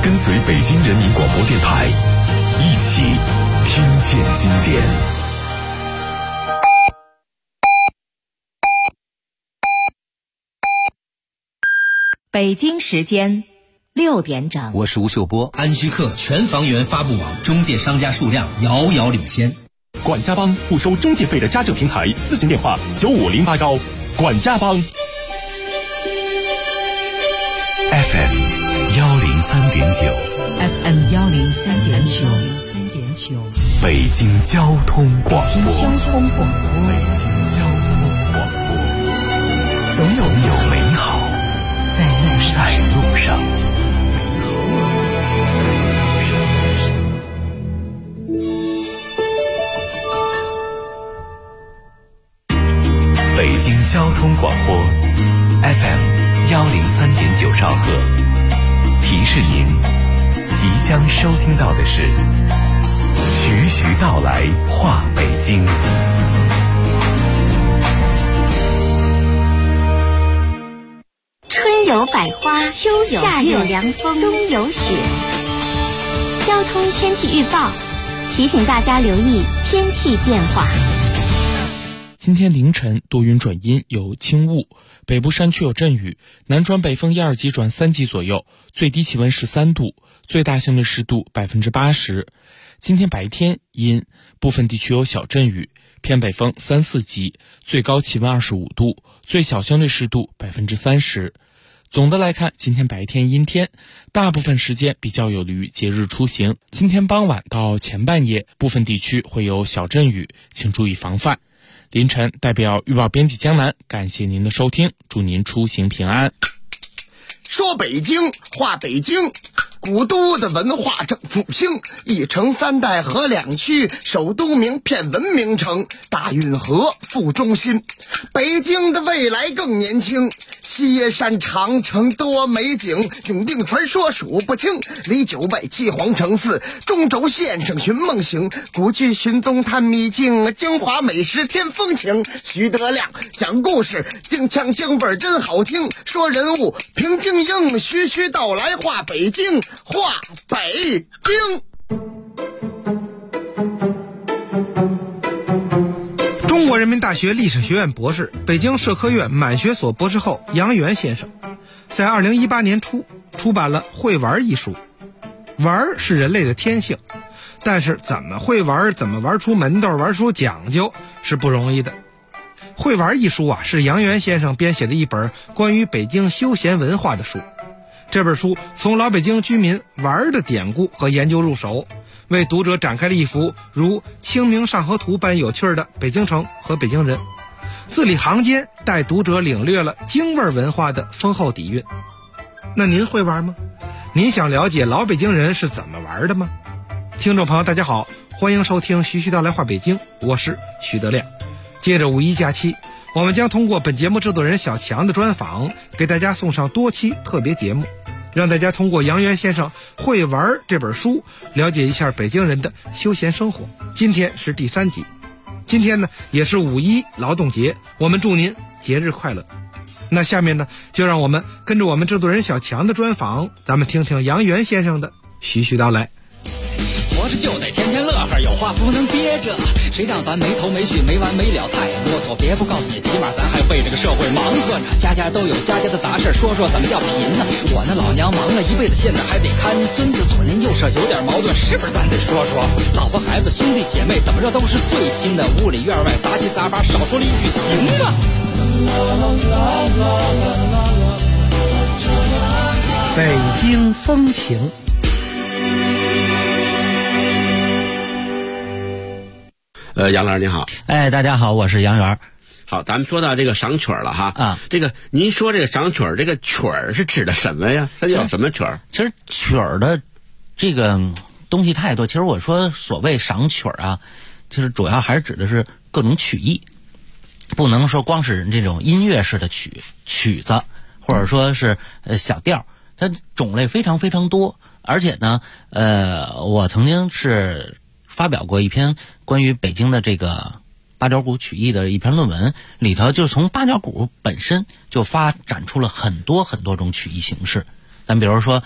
跟随北京人民广播电台，一起听见经典。 北京时间6点整， 我是吴秀波。 安居客全房源发布网中介商家数量遥遥领先。 管家帮不收中介费的家政平台，咨询电话9508高。管家帮。 FM 103.9 FM 103.9， 北京交通广播。 北京交通广播，总有美好在路上。北京交通广播 FM 103.9兆赫，提示您即将收听到的是徐徐道来话北京。 春有百花，秋有夏有凉风，冬有雪。交通天气预报提醒大家留意天气变化。 今天凌晨多云转阴，有轻雾，北部山区有阵雨，南转北风1、2级转3级左右，最低气温13度，最大相对湿度80%。今天白天阴，部分地区有小阵雨，偏北风3、4级，最高气温25度，最小相对湿度30%。总的来看，今天白天阴天，大部分时间比较有利于节日出行。今天傍晚到前半夜，部分地区会有小阵雨，请注意防范。凌晨代表预报编辑江南，感谢您的收听，祝您出行平安。 说北京话北京，古都的文化正复兴，一城3代合2区，首都名片文明城，大运河副中心。北京的未来更年轻，西山长城多美景，永定传说数不清，离9拜7皇城寺，中轴线上寻梦行，古剧寻踪探秘境，京华美食添风情。徐德亮讲故事，京腔京味真好听，说人物平京英，徐徐道来话北京，话北京。 中国人民大学历史学院博士、北京社科院满学所博士后杨元先生，在2018年初出版了《会玩》一书。玩是人类的天性，但是怎么会玩，怎么玩出门道，玩出讲究是不容易的。《会玩》一书是杨元先生编写的一本关于北京休闲文化的书。这本书从老北京居民玩的典故和研究入手，为读者展开了一幅如《清明上河图》般有趣的北京城和北京人，字里行间带读者领略了京味文化的丰厚底蕴。那您会玩吗？您想了解老北京人是怎么玩的吗？听众朋友大家好，欢迎收听徐徐道来话北京，我是徐德亮。接着5·1假期，我们将通过本节目制作人小强的专访，给大家送上多期特别节目，让大家通过杨元先生《会玩》这本书了解一下北京人的休闲生活。今天是第3集，今天呢也是5·1劳动节，我们祝您节日快乐。那下面呢，就让我们跟着我们制作人小强的专访，咱们听听杨元先生的徐徐道来。 活着就得天天乐呵，有话不能憋着，谁让咱没头没绪没完没了，太啰嗦。别不告诉你，起码咱还为这个社会忙活着。家家都有家家的杂事，说说怎么叫贫呢？我那老娘忙了一辈子，现在还得看孙子，左邻右舍有点矛盾，是不是咱得说说？老婆孩子兄弟姐妹怎么着都是最亲的，屋里院外杂七杂八，少说了一句行吗？ 北京风情。 杨老师您好。 大家好，我是杨元。 好，咱们说到这个赏曲了哈。这个您说这个赏曲，这个曲儿是指的什么呀？它叫什么曲儿？ 其实曲儿的这个东西太多。其实我说所谓赏曲儿其实主要还是指的是各种曲艺，不能说光是这种音乐式的曲子，或者说是小调，它种类非常非常多。而且呢，我曾经是发表过一篇关于北京的这个八角鼓曲艺的一篇论文，里头就从八角鼓本身就发展出了很多很多种曲艺形式。咱比如说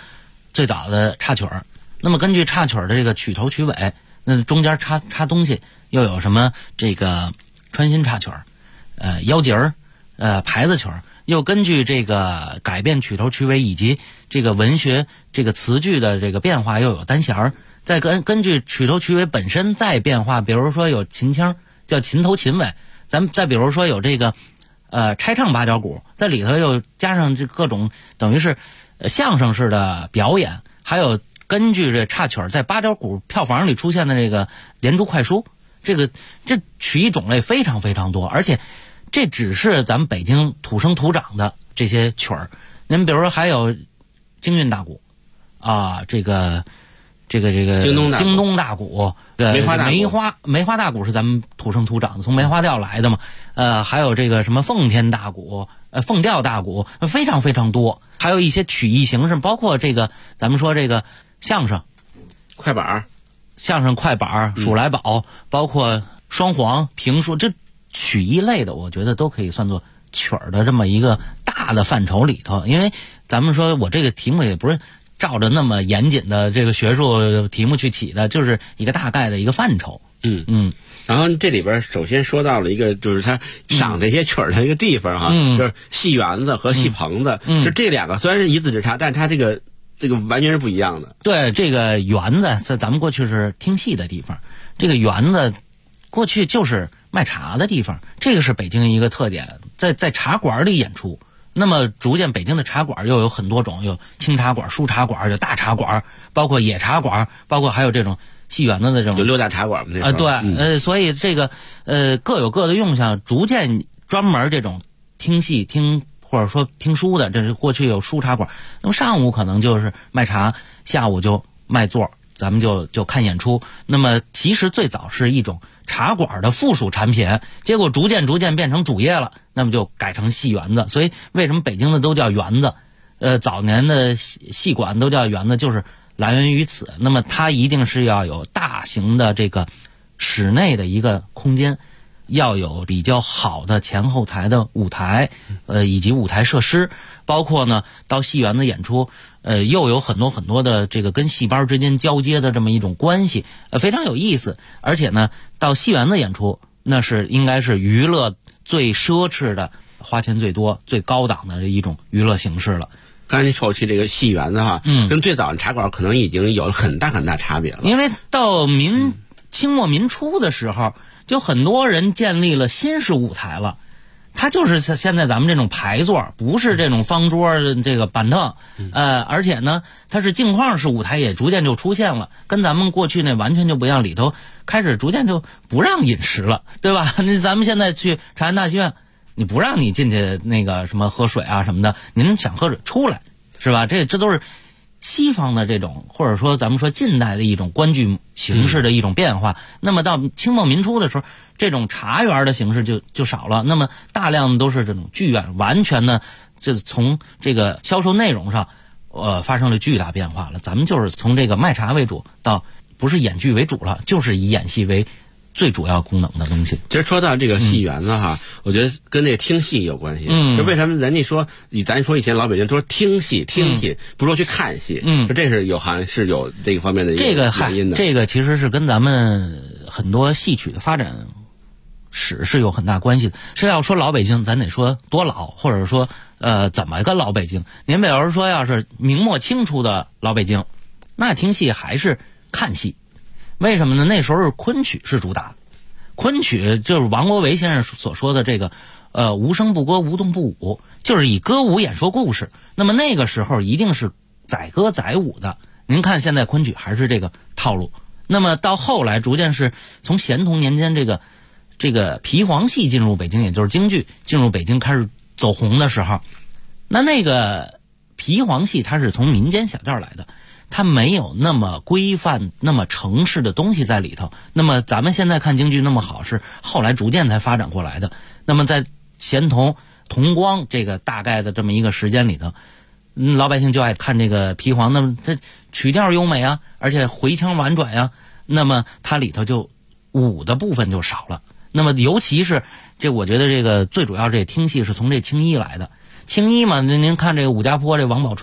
最早的插曲儿。那么根据插曲儿的这个曲头曲尾，那中间插东西又有什么这个穿心插曲儿，腰节儿，牌子曲儿，又根据这个改变曲头曲尾以及这个文学这个词句的这个变化，又有单弦儿，再根据曲头曲尾本身再变化，比如说有秦腔叫秦头秦尾，咱们再比如说有这个拆唱八角鼓，在里头又加上这各种等于是相声式的表演，还有根据这插曲儿在八角鼓票房里出现的这个连珠快书，这曲艺种类非常非常多，而且这只是咱们北京土生土长的这些曲儿。您比如说还有京韵大鼓啊，这个京东大鼓，梅花大鼓是咱们土生土长的，从梅花调来的嘛。还有这个什么奉天大鼓、凤调大鼓，非常非常多。还有一些曲艺形式，包括这个咱们说这个相声、 快板、 数来宝，包括双簧、评书，这曲艺类的，我觉得都可以算作曲儿的这么一个大的范畴里头。因为咱们说我这个题目也不是照着那么严谨的这个学术题目去起的，就是一个大概的一个范畴。 然后这里边首先说到了一个，就是他赏这些曲儿的一个地方哈，就是戏园子和戏棚子，就这两个虽然是一字之差，但它这个完全是不一样的。 对，这个园子在咱们过去是听戏的地方，这个园子过去就是卖茶的地方，这个是北京一个特点，在茶馆里演出。那么逐渐北京的茶馆又有很多种，有清茶馆、书茶馆，有大茶馆，包括野茶馆，包括还有这种戏园子的这种有6大茶馆嘛，那对，所以这个各有各的用项，逐渐专门这种听戏或者说听书的，这是过去有书茶馆，那么上午可能就是卖茶，下午就卖座，咱们就看演出。那么其实最早是一种茶馆的附属产品，结果逐渐变成主业了，那么就改成戏园子。所以为什么北京的都叫园子？早年的戏馆都叫园子，就是来源于此。那么它一定是要有大型的这个室内的一个空间，要有比较好的前后台的舞台，以及舞台设施，包括呢到戏园子演出，又有很多的这个跟戏班之间交接的这么一种关系，非常有意思。而且呢，到戏园子演出，那是应该是娱乐最奢侈的、花钱最多、最高档的一种娱乐形式了。 刚才你说起这个戏园子哈，跟最早的茶馆可能已经有了很大差别了。 因为到清末民初的时候，就很多人建立了新式舞台了。它就是现在咱们这种排座，不是这种方桌这个板凳，而且呢，它是镜框式舞台也逐渐就出现了，跟咱们过去那完全就不一样。里头开始逐渐就不让饮食了，对吧？咱们现在去长安大戏院，你不让你进去那个什么喝水啊什么的，您想喝水出来，是吧？这都是西方的这种，或者说咱们说近代的一种观剧形式的一种变化。那么到清末民初的时候，这种茶园的形式就少了，那么大量都是这种剧院，完全呢就从这个销售内容上发生了巨大变化了。咱们就是从这个卖茶为主，到不是演剧为主了，就是以演戏为最主要功能的东西。 其实说到这个戏园子哈，我觉得跟这个听戏有关系。就为什么人家说咱说以前老北京说听戏，不说去看戏，这是好像是有这个方面的一个原因的。 这个其实是跟咱们很多戏曲的发展史是有很大关系的。是要说老北京，咱得说多老，或者说怎么个老北京？您比如说，要是明末清初的老北京，那听戏还是看戏。为什么呢？那时候昆曲是主打，昆曲就是王国维先生所说的这个无声不歌，无动不舞，就是以歌舞演说故事。那么那个时候一定是载歌载舞的。您看现在昆曲还是这个套路。那么到后来逐渐是从咸同年间这个皮黄戏进入北京，也就是京剧进入北京开始走红的时候，那个皮黄戏它是从民间小调来的，它没有那么规范、那么程式的东西在里头。那么咱们现在看京剧那么好，是后来逐渐才发展过来的。那么在咸同、同光这个大概的这么一个时间里头，老百姓就爱看这个皮黄，那么它曲调优美啊，而且回腔婉转呀，那么它里头就舞的部分就少了。那么尤其是我觉得这个最主要这听戏是从这青衣来的。青衣嘛，您看这个武家坡这王宝钏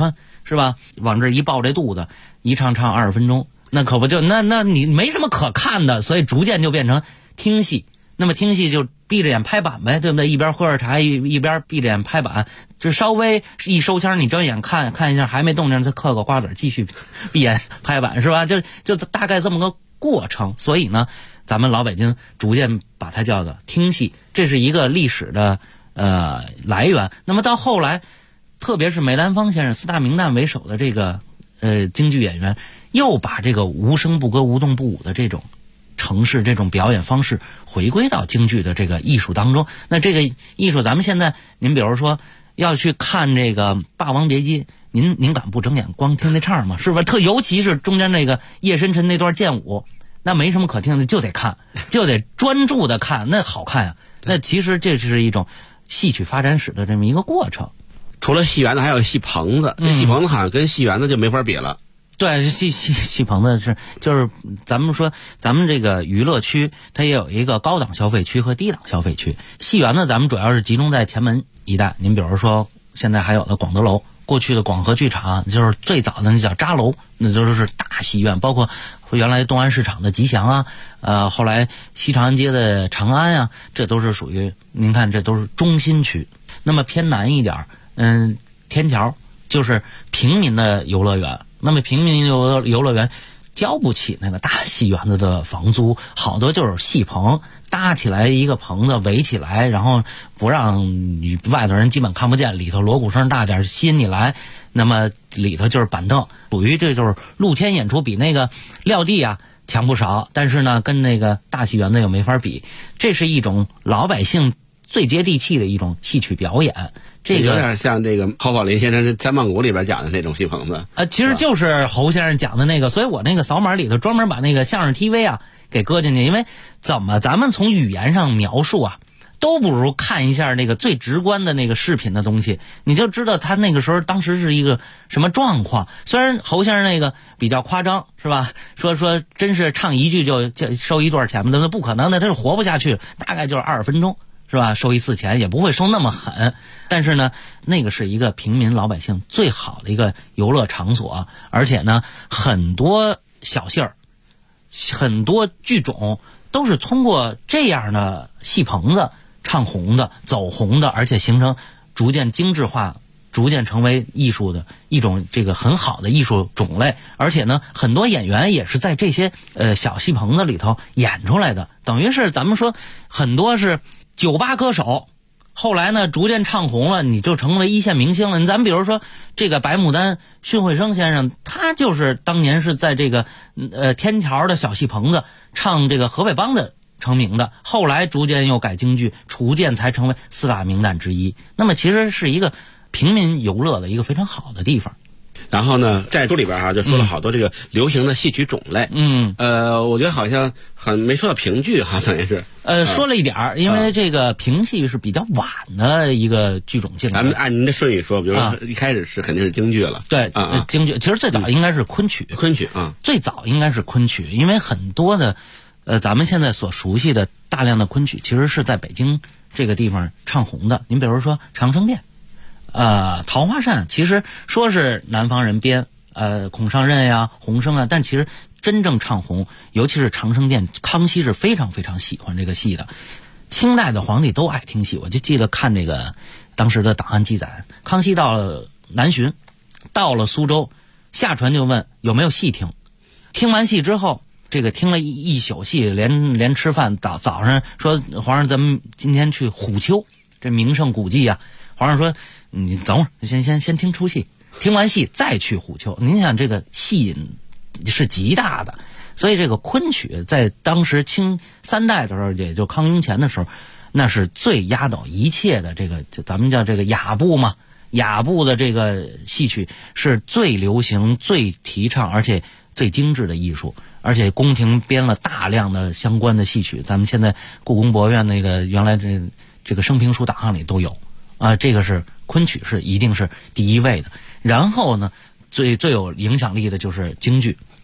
是吧？往这一抱这肚子，一唱20分钟，那可不就那你没什么可看的，所以逐渐就变成听戏。那么听戏就闭着眼拍板呗，对不对？一边喝着茶一边闭着眼拍板，这稍微一收腔，你睁眼看一下还没动静，再嗑个瓜子继续闭眼拍板，是吧？就大概这么个过程。所以呢，咱们老北京逐渐把它叫做听戏，这是一个历史的来源。那么到后来，特别是梅兰芳先生、四大名旦为首的这个京剧演员，又把这个无声不歌、无动不舞的这种程式、这种表演方式回归到京剧的这个艺术当中。那这个艺术，咱们现在您比如说要去看这个《霸王别姬》，您敢不睁眼光听那唱吗？是不是？尤其是中间那个夜深沉那段剑舞，那没什么可听的，就得看，就得专注的看，那好看呀。那其实这是一种戏曲发展史的这么一个过程。 除了戏园子，还有戏棚子。这戏棚子好像跟戏园子就没法比了。 对，戏棚子就是咱们说咱们这个娱乐区，它也有一个高档消费区和低档消费区。戏园呢，咱们主要是集中在前门一带。您比如说，现在还有的广德楼，过去的广和剧场，就是最早的那叫扎楼，那就是大戏院，包括原来东安市场的吉祥啊，后来西长安街的长安啊，这都是属于您看，这都是中心区。那么偏南一点，天桥就是平民的游乐园。那么平民游乐园交不起那个大戏园子的房租，好多就是戏棚搭起来一个棚子围起来，然后不让你外头人基本看不见，里头锣鼓声大点吸引你来，那么里头就是板凳，属于这就是露天演出，比那个撂地啊强不少，但是呢跟那个大戏园子又没法比。这是一种老百姓最接地气的一种戏曲表演。这个有点像这个侯宝林先生《三棒鼓》里边讲的那种戏棚子， 其实就是侯先生讲的那个，所以我那个扫码里头专门把那个相声 TV 啊给搁进去，因为怎么咱们从语言上描述啊，都不如看一下那个最直观的那个视频的东西，你就知道他那个时候当时是一个什么状况。虽然侯先生那个比较夸张，是吧？说真是唱一句就收一段钱吗？那不可能的，他是活不下去，大概就是20分钟。是吧？收一次钱也不会收那么狠，但是呢，那个是一个平民老百姓最好的一个游乐场所，而且呢，很多小戏儿、很多剧种都是通过这样的戏棚子唱红的、走红的，而且形成逐渐精致化、逐渐成为艺术的一种这个很好的艺术种类。而且呢，很多演员也是在这些小戏棚子里头演出来的，等于是咱们说很多是酒吧歌手，后来呢逐渐唱红了，你就成为一线明星了。咱们比如说这个白牡丹荀慧生先生，他就是当年是在这个天桥的小戏棚子唱这个河北梆的成名的，后来逐渐又改京剧，逐渐才成为四大名旦之一。那么其实是一个平民游乐的一个非常好的地方。 然后呢，在书里边就说了好多这个流行的戏曲种类。我觉得好像没说到评剧哈，等于是说了一点儿，因为这个评戏是比较晚的一个剧种进来。 咱们按您的顺序说，比如说一开始是肯定是京剧了。 对京剧其实最早应该是昆曲。 昆曲啊， 最早应该是昆曲，因为很多的咱们现在所熟悉的大量的昆曲，其实是在北京这个地方唱红的。您比如说长生殿。桃花扇其实说是南方人编，孔尚任呀、洪生啊，但其实真正唱红，尤其是长生殿，康熙是非常非常喜欢这个戏的。清代的皇帝都爱听戏，我就记得看这个当时的档案记载，康熙到了南巡，到了苏州，下船就问有没有戏听。听完戏之后，这个听了一宿戏，连吃饭，早上说皇上咱们今天去虎丘，这名胜古迹啊。皇上说你等会儿先听出戏，听完戏再去虎丘。您想这个戏瘾是极大的，所以这个昆曲在当时清三代的时候，也就康雍乾的时候，那是最压倒一切的这个咱们叫这个雅部嘛，雅部的这个戏曲是最流行、最提倡而且最精致的艺术。而且宫廷编了大量的相关的戏曲，咱们现在故宫博物院那个原来这个生平书档案里都有。这个是昆曲是一定是第一位的。然后呢，最有影响力的就是京剧。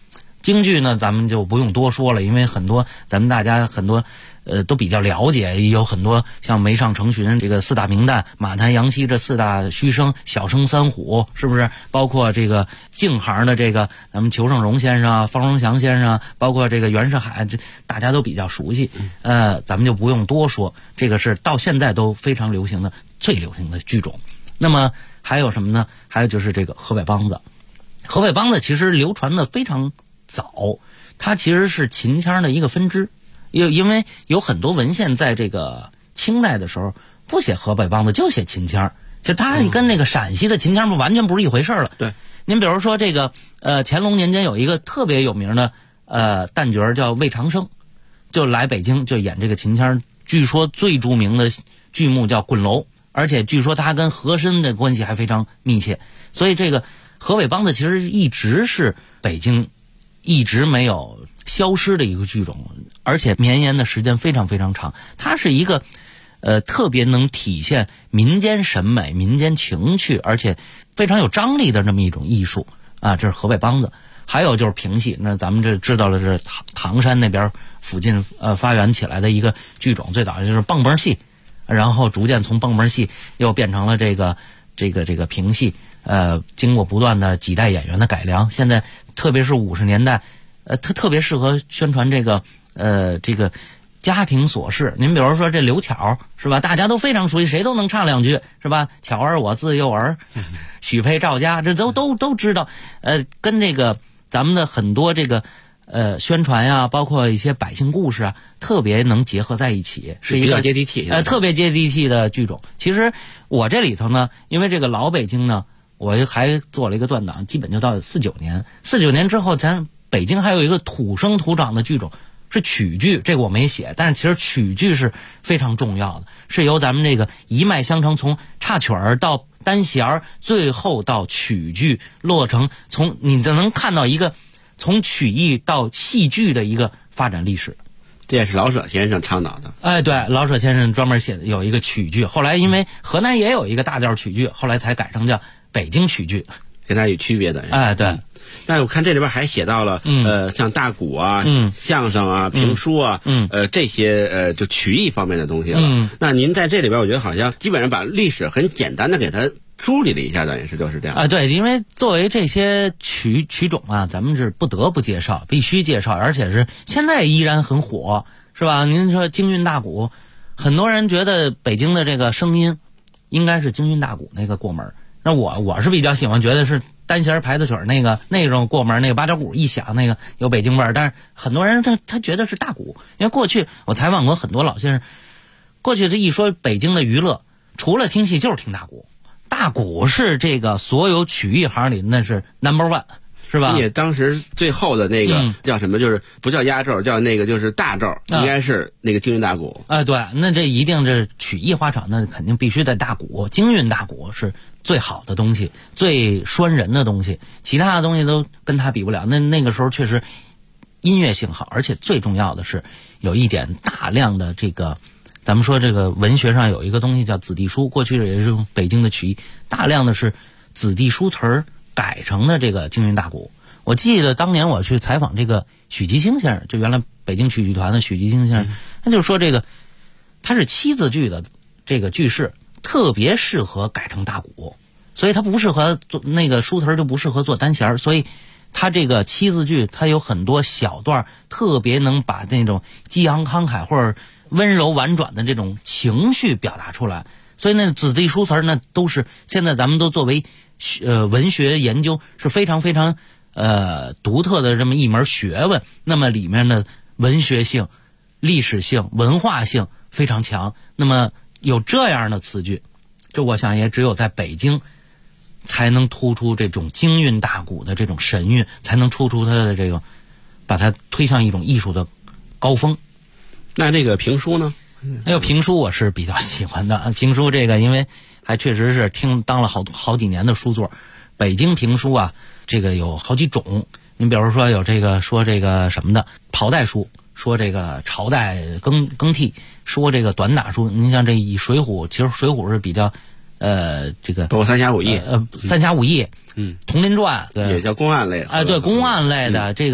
京剧呢，咱们就不用多说了，因为很多咱们大家很多都比较了解，有很多像梅上成群这个四大名旦，马谭杨希这四大须生，小生三虎，是不是？包括这个净行的这个咱们裘盛戎先生啊、方荣祥先生啊，包括这个袁世海，这大家都比较熟悉。咱们就不用多说，这个是到现在都非常流行的、最流行的剧种。那么还有什么呢？还有就是这个河北梆子。河北梆子其实流传的非常早，它其实是秦腔的一个分支。因为有很多文献在这个清代的时候不写河北梆子，就写秦腔。其实它跟那个陕西的秦腔完全不是一回事了。 对， 您比如说这个乾隆年间有一个特别有名的旦角叫魏长生，就来北京就演这个秦腔。据说最著名的剧目叫《滚楼》，而且据说他跟和珅的关系还非常密切。所以这个河北梆子其实一直是北京一直没有消失的一个剧种，而且绵延的时间非常非常长。它是一个特别能体现民间审美、民间情趣，而且非常有张力的这么一种艺术啊。这是河北梆子。还有就是评戏，那咱们这知道了，是唐山那边附近发源起来的一个剧种，最早就是蹦蹦戏，然后逐渐从蹦蹦戏又变成了这个评戏。经过不断的几代演员的改良，现在特别是50年代。它特别适合宣传这个家庭琐事。您比如说这刘巧是吧？大家都非常熟悉，谁都能唱两句是吧？巧儿我自幼儿，许配赵家，这都知道。跟这个咱们的很多这个宣传呀，包括一些百姓故事啊，特别能结合在一起，是一个比较接地气。 特别接地气的剧种。其实我这里头呢，因为这个老北京呢，我还做了一个断档，基本就到49年。49年之后，咱北京还有一个土生土长的剧种是曲剧，这个我没写，但是其实曲剧是非常重要的，是由咱们这个一脉相承，从插曲儿到单弦儿，最后到曲剧落成，从你就能看到一个从曲艺到戏剧的一个发展历史。 这也是老舍先生倡导的。 哎，对，老舍先生专门写的有一个曲剧，后来因为河南也有一个大调曲剧，后来才改成叫北京曲剧， 跟它有区别的。 哎，对。 那我看这里边还写到了，像大鼓啊、相声啊、评书啊，这些就曲艺方面的东西了。那您在这里边，我觉得好像基本上把历史很简单的给它梳理了一下，等于是就是这样啊。对，因为作为这些曲种啊，咱们是不得不介绍，必须介绍，而且是现在依然很火，是吧？您说京韵大鼓，很多人觉得北京的这个声音应该是京韵大鼓那个过门，那我是比较喜欢，觉得是单弦排子曲那种过门，那个八角鼓一响，那个有北京味儿。但是很多人他觉得是大鼓，因为过去我采访过很多老先生，过去这一说北京的娱乐，除了听戏就是听大鼓，大鼓是这个所有曲艺行里那是 No.1， 是吧？ 也当时最后的那个叫什么，就是不叫压轴，叫那个就是大轴，应该是那个京韵大鼓。 对，那这一定是曲艺花场，那肯定必须得大鼓，京韵大鼓是最好的东西，最拴人的东西，其他的东西都跟它比不了。那个时候确实音乐性好，而且最重要的是有一点大量的这个，咱们说这个文学上有一个东西叫子弟书，过去也是用北京的曲艺，大量的是子弟书词儿改成的这个京韵大鼓。我记得当年我去采访这个许吉星先生，就原来北京曲剧团的许吉星先生，他就说这个他是7字剧的这个句式特别适合改成大鼓，所以它不适合做那个书词儿，就不适合做单弦儿，所以它这个7字剧它有很多小段特别能把那种激昂慷慨或者温柔婉转的这种情绪表达出来。所以那子弟书词儿那都是现在咱们都作为文学研究是非常非常独特的这么一门学问，那么里面的文学性、历史性、文化性非常强。那么有这样的词句，这我想也只有在北京才能突出这种京韵大鼓的这种神韵，才能突出它的这个，把它推向一种艺术的高峰。 那这个评书呢？ 评书我是比较喜欢的。评书这个，因为还确实是当了好几年的书座。北京评书啊，这个有好几种。你比如说有这个说这个什么的袍带书，说这个朝代更替，说这个短打书。你像这以水浒，其实水浒是比较这个包括三侠五义， 三侠五义，铜林传，对， 也叫公案类的。 对，公案类的这个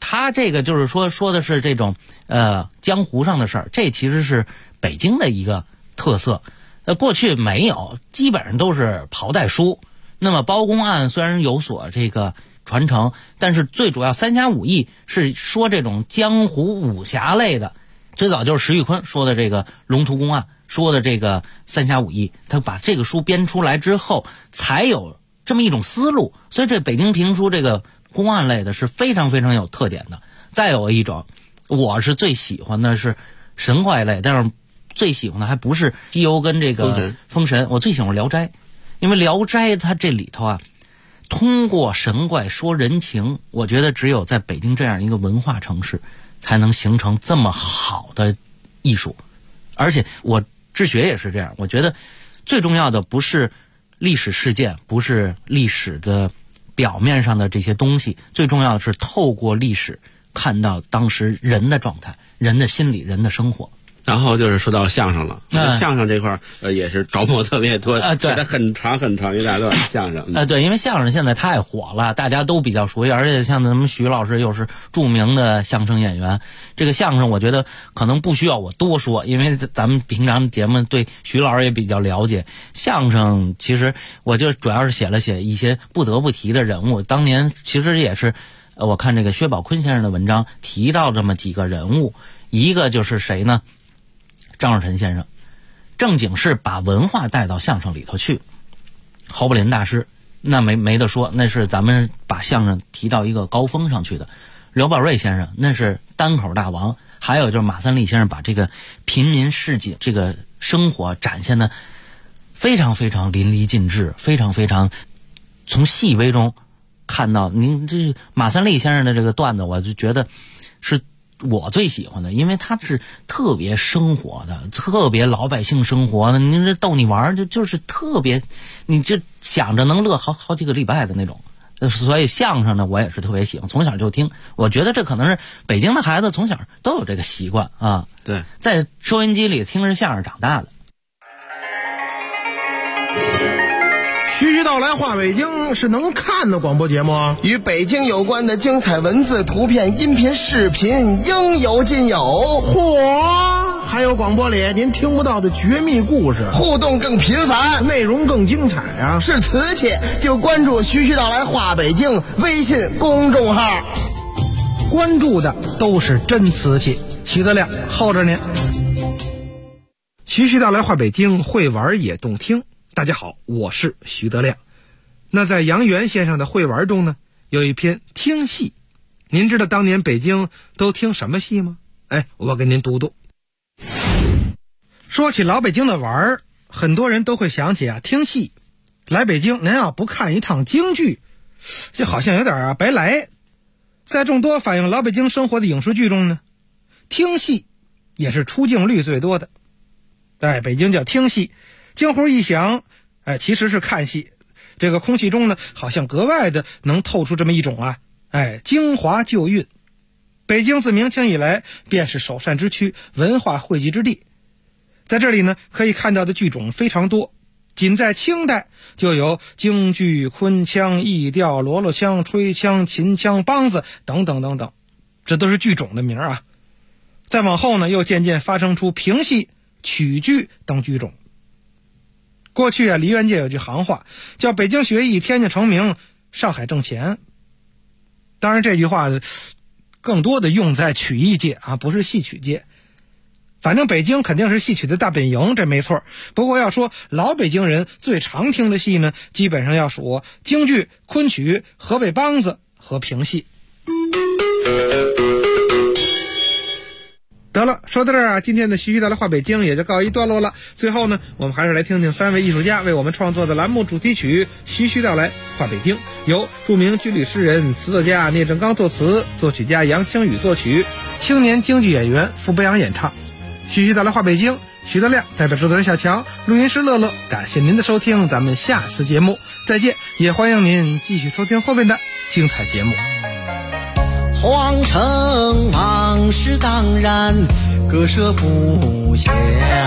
他这个就是说的是这种江湖上的事儿，这其实是北京的一个特色。过去没有，基本上都是袍带书。那么包公案虽然有所这个传承，但是最主要三侠五义是说这种江湖武侠类的。最早就是石玉坤说的这个龙图公案，说的这个三侠五义，他把这个书编出来之后才有这么一种思路。所以这北京评书这个公案类的是非常非常有特点的。再有一种我是最喜欢的是神怪类，但是最喜欢的还不是西游跟这个封神，我最喜欢聊斋。因为聊斋它这里头啊，通过神怪说人情，我觉得只有在北京这样一个文化城市才能形成这么好的艺术。而且我治学也是这样，我觉得最重要的不是历史事件，不是历史的表面上的这些东西，最重要的是透过历史看到当时人的状态、人的心理、人的生活。 然后就是说到相声了，相声这块也是着墨特别多，写得很长很长一大段相声。 对，因为相声现在太火了，大家都比较熟悉，而且像咱们徐老师又是著名的相声演员，这个相声我觉得可能不需要我多说，因为咱们平常节目对徐老师也比较了解。相声其实我就主要是写一些不得不提的人物，当年其实也是我看这个薛宝坤先生的文章提到这么几个人物，一个就是谁呢？张士诚先生，正经是把文化带到相声里头去。侯宝林大师那没得说，那是咱们把相声提到一个高峰上去的。刘宝瑞先生那是单口大王，还有就是马三立先生把这个平民市井这个生活展现的非常非常淋漓尽致，非常非常从细微中看到。您这马三立先生的这个段子，我就觉得是我最喜欢的，因为他是特别生活的，特别老百姓生活的，你这逗你玩就是特别，你就想着能乐好几个礼拜的那种。所以相声呢，我也是特别喜欢，从小就听。我觉得这可能是北京的孩子从小都有这个习惯啊。 对， 在收音机里听着相声长大的。 徐徐道来话北京是能看的广播节目啊， 与北京有关的精彩文字、图片、音频、视频应有尽有。 嚯，还有广播里您听不到的绝密故事， 互动更频繁， 内容更精彩啊！ 是瓷器就关注徐徐道来话北京微信公众号， 关注的都是真瓷器。徐德亮候着您。徐徐道来话北京，会玩也动听。大家好，我是徐德亮。那在杨元先生的会玩中呢，有一篇听戏。您知道当年北京都听什么戏吗？我给您读读。说起老北京的玩，很多人都会想起听戏。来北京您要不看一趟京剧，就好像有点白来。在众多反映老北京生活的影视剧中呢，听戏也是出镜率最多的。北京叫听戏，京胡一响，其实是看戏。这个空气中呢，好像格外的能透出这么一种京华旧韵。北京自明清以来便是首善之区，文化汇集之地。在这里呢，可以看到的剧种非常多。仅在清代就有京剧、昆腔、弋调、罗罗腔、吹腔、秦腔、梆子等等等等，这都是剧种的名啊。再往后呢，又渐渐发生出评戏、曲剧等剧种。过去梨园界有句行话，叫北京学艺，天津成名，上海挣钱。当然这句话更多的用在曲艺界不是戏曲界。反正北京肯定是戏曲的大本营，这没错。不过要说老北京人最常听的戏呢，基本上要数京剧、昆曲、河北梆子和评戏。得了，说到这儿今天的徐徐道来话北京也就告一段落了。最后呢，我们还是来听听3位艺术家为我们创作的栏目主题曲《徐徐道来话北京》，由著名军旅诗人、词作家聂正刚作词，作曲家杨清宇作曲，青年京剧演员傅博阳演唱。徐徐道来话北京，徐德亮代表制作人小强，录音师乐乐，感谢您的收听，咱们下次节目再见，也欢迎您继续收听后面的精彩节目。 皇城往事当然割舍不下，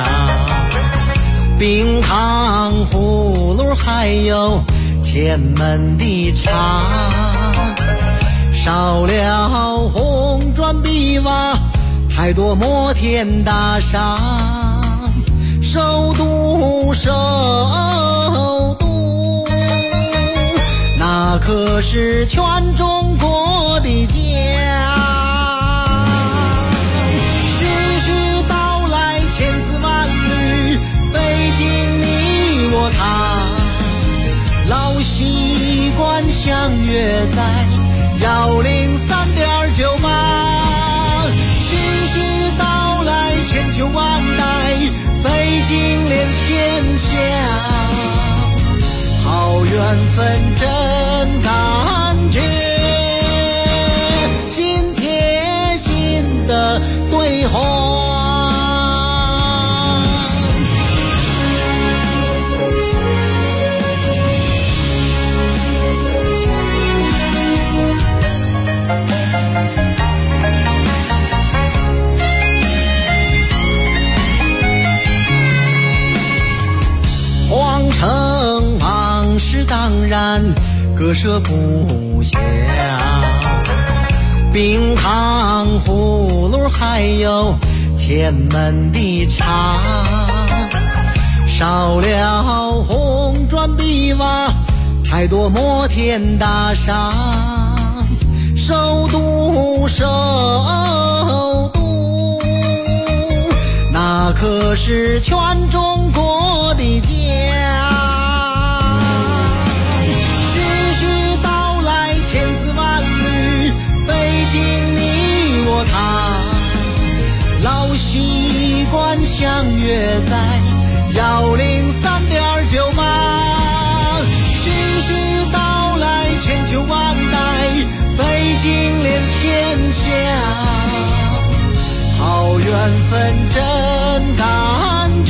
冰糖葫芦还有前门的茶，少了砖碧瓦，太多摩天大厦。首都，首都，那可是全中国的家。徐徐道来千丝万缕，北京你我他，老习惯相约在103.98。徐徐道来千秋万代，北京连天下，好缘分真感觉，心贴心的对话。皇城往事当然割舍不下，冰糖葫芦还有前门的茶，少了红砖碧瓦，太多摩天大厦。首都，首都，那可是全中国的家。徐徐道来千丝万缕，北京你我他，老习惯相约在103.98。徐徐道来千秋万代，北京连天下，好缘分真感觉，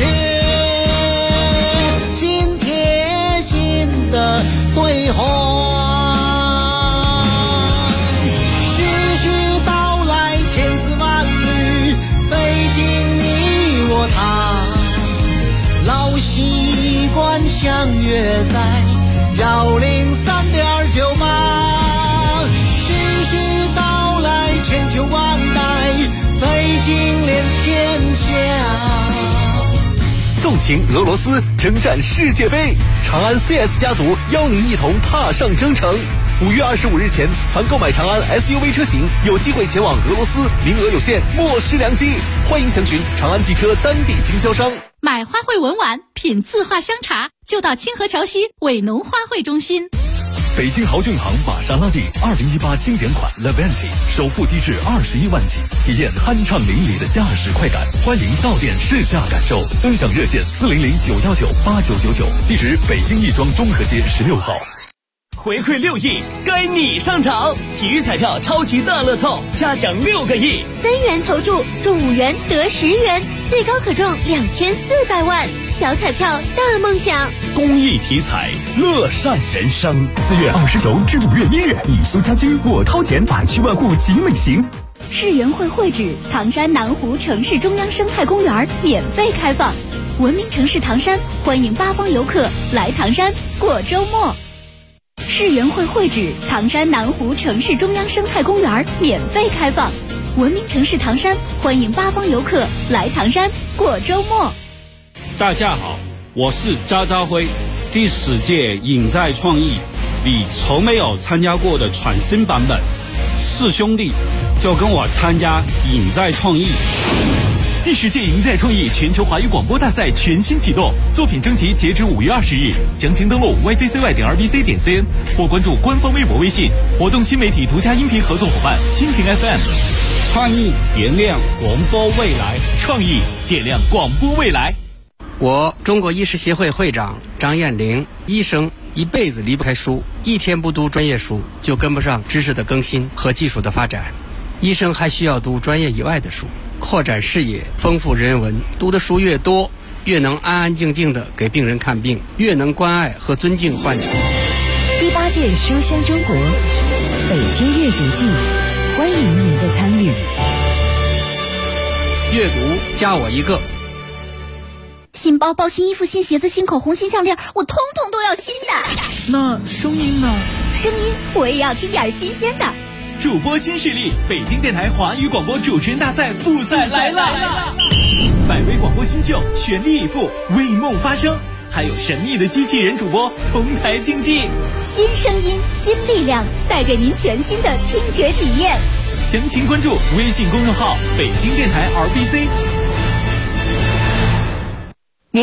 心贴心的对话。徐徐道来千丝万缕，北京你我他，老习惯相约在103.98。徐徐道来千秋万代，北京连天下。 纵情俄罗斯，征战世界杯，长安 CS 家族邀您一同踏上征程。5月25日前，凡购买长安 SUV 车型，有机会前往俄罗斯，名额有限，莫失良机。欢迎详询长安汽车当地经销商。 买花卉文玩，品字画香茶，就到清河桥西伟农花卉中心。 北京豪骏行玛莎拉蒂2018经典款 Levante 首付低至21万起，体验酣畅淋漓的驾驶快感。欢迎到店试驾感受，分享热线400-919-8999，地址北京亦庄中和街16号。 回馈6亿，该你上场！体育彩票超级大乐透，嘉奖6个亿 ，3元投注中5元得10元，最高可中2400万。小彩票大梦想， 公益体彩，乐善人生。 4月29至5月1日，你修家居，我掏钱，百趣万户集美行。 世园会会址唐山南湖城市中央生态公园免费开放，文明城市唐山欢迎8方游客来唐山过周末。世园会会址唐山南湖城市中央生态公园免费开放，文明城市唐山欢迎8方游客来唐山过周末。 大家好，我是渣渣辉。第10届影在创意，你从没有参加过的全新版本，是兄弟就跟我参加影在创意。 第10届赢在创意全球华语广播大赛全新启动，作品征集截止5月20日，详情登录 yzcy.rbc.cn 或关注官方微博、微信。活动新媒体独家音频合作伙伴蜻蜓 FM。 创意点亮广播未来， 创意点亮广播未来。 我中国医师协会会长张艳玲，医生一辈子离不开书，一天不读专业书就跟不上知识的更新和技术的发展。医生还需要读专业以外的书，扩展视野，丰富人文。读的书越多，越能安安静静地给病人看病，越能关爱和尊敬患者。 第8届书香中国北京阅读季，欢迎您的参与。 阅读加我一个。 新包包、新衣服、新鞋子、新口红、新项链，我通通都要新的。 那声音呢？ 声音我也要听点新鲜的。 主播新势力，北京电台华语广播主持人大赛复赛来了！100位广播新秀全力以赴，为梦发声。还有神秘的机器人主播同台竞技， 新声音新力量，带给您全新的听觉体验。 详情关注微信公众号北京电台 RBC。